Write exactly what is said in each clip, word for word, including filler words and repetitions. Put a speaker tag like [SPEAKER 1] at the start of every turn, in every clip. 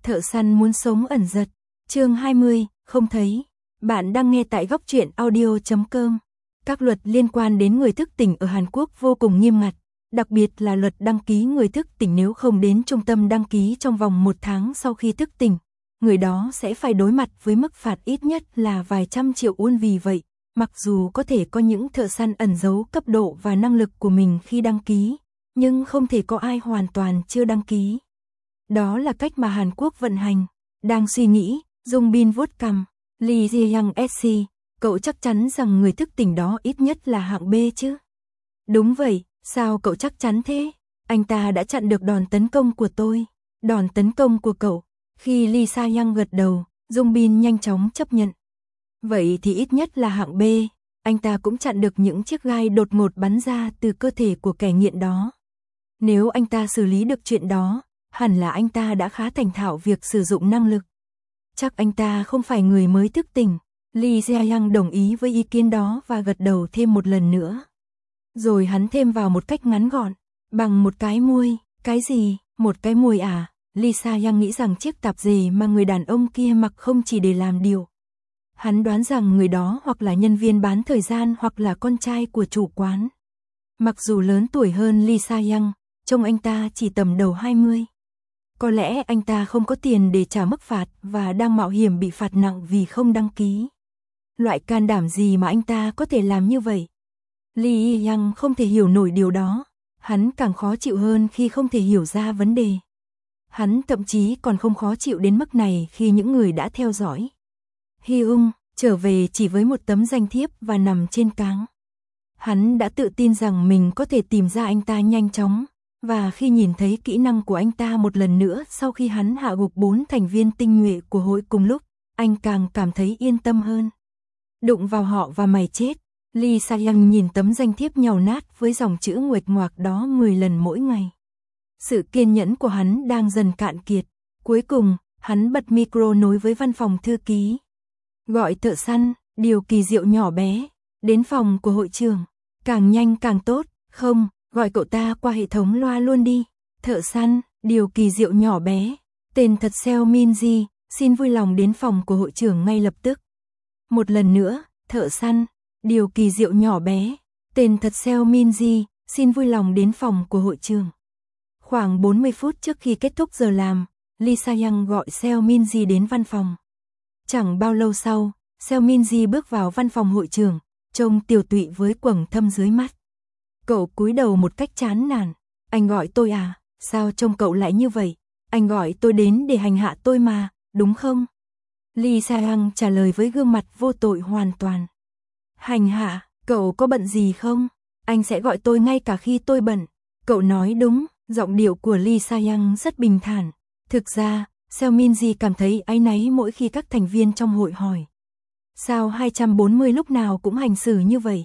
[SPEAKER 1] Thợ săn muốn sống ẩn giật. Chương hai mươi, không thấy. Bạn đang nghe tại góc truyện audio chấm com. Các luật liên quan đến người thức tỉnh ở Hàn Quốc vô cùng nghiêm ngặt, đặc biệt là luật đăng ký người thức tỉnh. Nếu không đến trung tâm đăng ký trong vòng một tháng sau khi thức tỉnh, người đó sẽ phải đối mặt với mức phạt ít nhất là vài trăm triệu won. Vì vậy, mặc dù có thể có những thợ săn ẩn giấu cấp độ và năng lực của mình khi đăng ký, nhưng không thể có ai hoàn toàn chưa đăng ký. Đó là cách mà Hàn Quốc vận hành. Đang suy nghĩ, Dung Bin vuốt cằm. Lee Jae-young ét xê, cậu chắc chắn rằng người thức tỉnh đó ít nhất là hạng B chứ? Đúng vậy, sao cậu chắc chắn thế? Anh ta đã chặn được đòn tấn công của tôi. Đòn tấn công của cậu. Khi Lee Jae-young gật đầu, Dung Bin nhanh chóng chấp nhận. Vậy thì ít nhất là hạng B, anh ta cũng chặn được những chiếc gai đột ngột bắn ra từ cơ thể của kẻ nghiện đó. Nếu anh ta xử lý được chuyện đó, hẳn là anh ta đã khá thành thạo việc sử dụng năng lực. Chắc anh ta không phải người mới thức tỉnh. Lee Jae-young đồng ý với ý kiến đó và gật đầu thêm một lần nữa. Rồi hắn thêm vào một cách ngắn gọn, bằng một cái môi. Cái gì? Một cái môi à? Lee Jae-young nghĩ rằng chiếc tạp dề mà người đàn ông kia mặc không chỉ để làm điều. Hắn đoán rằng người đó hoặc là nhân viên bán thời gian hoặc là con trai của chủ quán. Mặc dù lớn tuổi hơn Lee Jae-young, trông anh ta chỉ tầm đầu hai mươi. Có lẽ anh ta không có tiền để trả mức phạt và đang mạo hiểm bị phạt nặng vì không đăng ký. Loại can đảm gì mà anh ta có thể làm như vậy? Lee Jae-young không thể hiểu nổi điều đó. Hắn càng khó chịu hơn khi không thể hiểu ra vấn đề. Hắn thậm chí còn không khó chịu đến mức này khi những người đã theo dõi Hyung trở về chỉ với một tấm danh thiếp và nằm trên cáng. Hắn đã tự tin rằng mình có thể tìm ra anh ta nhanh chóng, và khi nhìn thấy kỹ năng của anh ta một lần nữa sau khi hắn hạ gục bốn thành viên tinh nhuệ của hội cùng lúc, anh càng cảm thấy yên tâm hơn. Đụng vào họ và mày chết. Lee Jae-young nhìn tấm danh thiếp nhàu nát với dòng chữ nguệch ngoạc đó mười lần mỗi ngày. Sự kiên nhẫn của hắn đang dần cạn kiệt. Cuối cùng, hắn bật micro nối với văn phòng thư ký. Gọi thợ săn, điều kỳ diệu nhỏ bé, đến phòng của hội trưởng. Càng nhanh càng tốt, không, gọi cậu ta qua hệ thống loa luôn đi. Thợ săn, điều kỳ diệu nhỏ bé, tên thật Seo Min-ji, xin vui lòng đến phòng của hội trưởng ngay lập tức. Một lần nữa, thợ săn, điều kỳ diệu nhỏ bé, tên thật Seo Min-ji, xin vui lòng đến phòng của hội trưởng. Khoảng bốn mươi phút trước khi kết thúc giờ làm, Lee Jae-young gọi Seo Min-ji đến văn phòng. Chẳng bao lâu sau, Seo Min-ji bước vào văn phòng hội trưởng, trông tiều tụy với quầng thâm dưới mắt. Cậu cúi đầu một cách chán nản. Anh gọi tôi à? Sao trông cậu lại như vậy? Anh gọi tôi đến để hành hạ tôi mà, đúng không? Lee Jae-young trả lời với gương mặt vô tội hoàn toàn. Hành hạ, cậu có bận gì không? Anh sẽ gọi tôi ngay cả khi tôi bận. Cậu nói đúng, giọng điệu của Lee Jae-young rất bình thản. Thực ra, Seo Min-ji cảm thấy áy náy mỗi khi các thành viên trong hội hỏi. Sao hai trăm bốn mươi lúc nào cũng hành xử như vậy?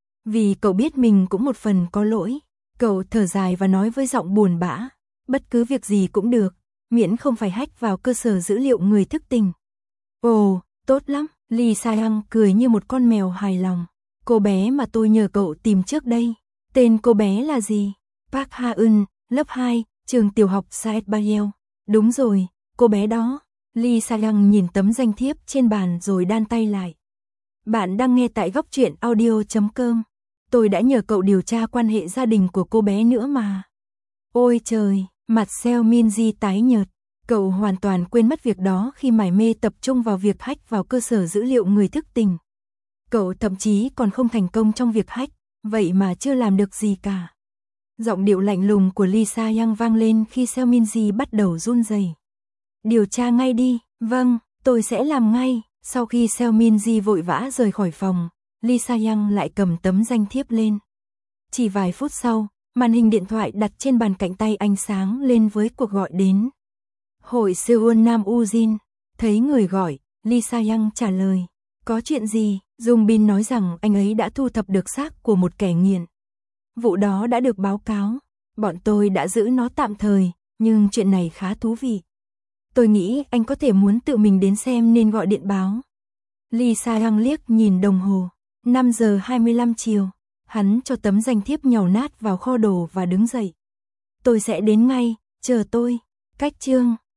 [SPEAKER 1] Vì cậu biết mình cũng một phần có lỗi. Cậu thở dài và nói với giọng buồn bã. Bất cứ việc gì cũng được, miễn không phải hack vào cơ sở dữ liệu người thức tỉnh. Ồ, tốt lắm. Lee Jae-young cười như một con mèo hài lòng. Cô bé mà tôi nhờ cậu tìm trước đây. Tên cô bé là gì? Park Ha-eun, lớp hai, trường tiểu học Saet Bayeo. Đúng rồi, cô bé đó. Lee Jae-young nhìn tấm danh thiếp trên bàn rồi đan tay lại. Bạn đang nghe tại góc truyện audio chấm com. Tôi đã nhờ cậu điều tra quan hệ gia đình của cô bé nữa mà. Ôi trời, mặt Seo Min-ji tái nhợt. Cậu hoàn toàn quên mất việc đó khi mải mê tập trung vào việc hack vào cơ sở dữ liệu người thức tỉnh. Cậu thậm chí còn không thành công trong việc hack, vậy mà chưa làm được gì cả. Giọng điệu lạnh lùng của Lee Jae-young vang lên khi Seo Min-ji bắt đầu run rẩy. Điều tra ngay đi. Vâng, tôi sẽ làm ngay. Sau khi Seo Min-ji vội vã rời khỏi phòng, Lee Jae-young lại cầm tấm danh thiếp lên. Chỉ vài phút sau, màn hình điện thoại đặt trên bàn cạnh tay anh sáng lên với cuộc gọi đến. Hội Seoul Nam Ujin. Thấy người gọi, Lee Jae-young trả lời. Có chuyện gì? Dung Bin nói rằng anh ấy đã thu thập được xác của một kẻ nghiện. Vụ đó đã được báo cáo. Bọn tôi đã giữ nó tạm thời, nhưng chuyện này khá thú vị. Tôi nghĩ anh có thể muốn tự mình đến xem nên gọi điện báo. Lee Jae-young liếc nhìn đồng hồ. năm giờ hai mươi lăm chiều. Hắn cho tấm danh thiếp nhàu nát vào kho đồ và đứng dậy. Tôi sẽ đến ngay, chờ tôi. Cách chương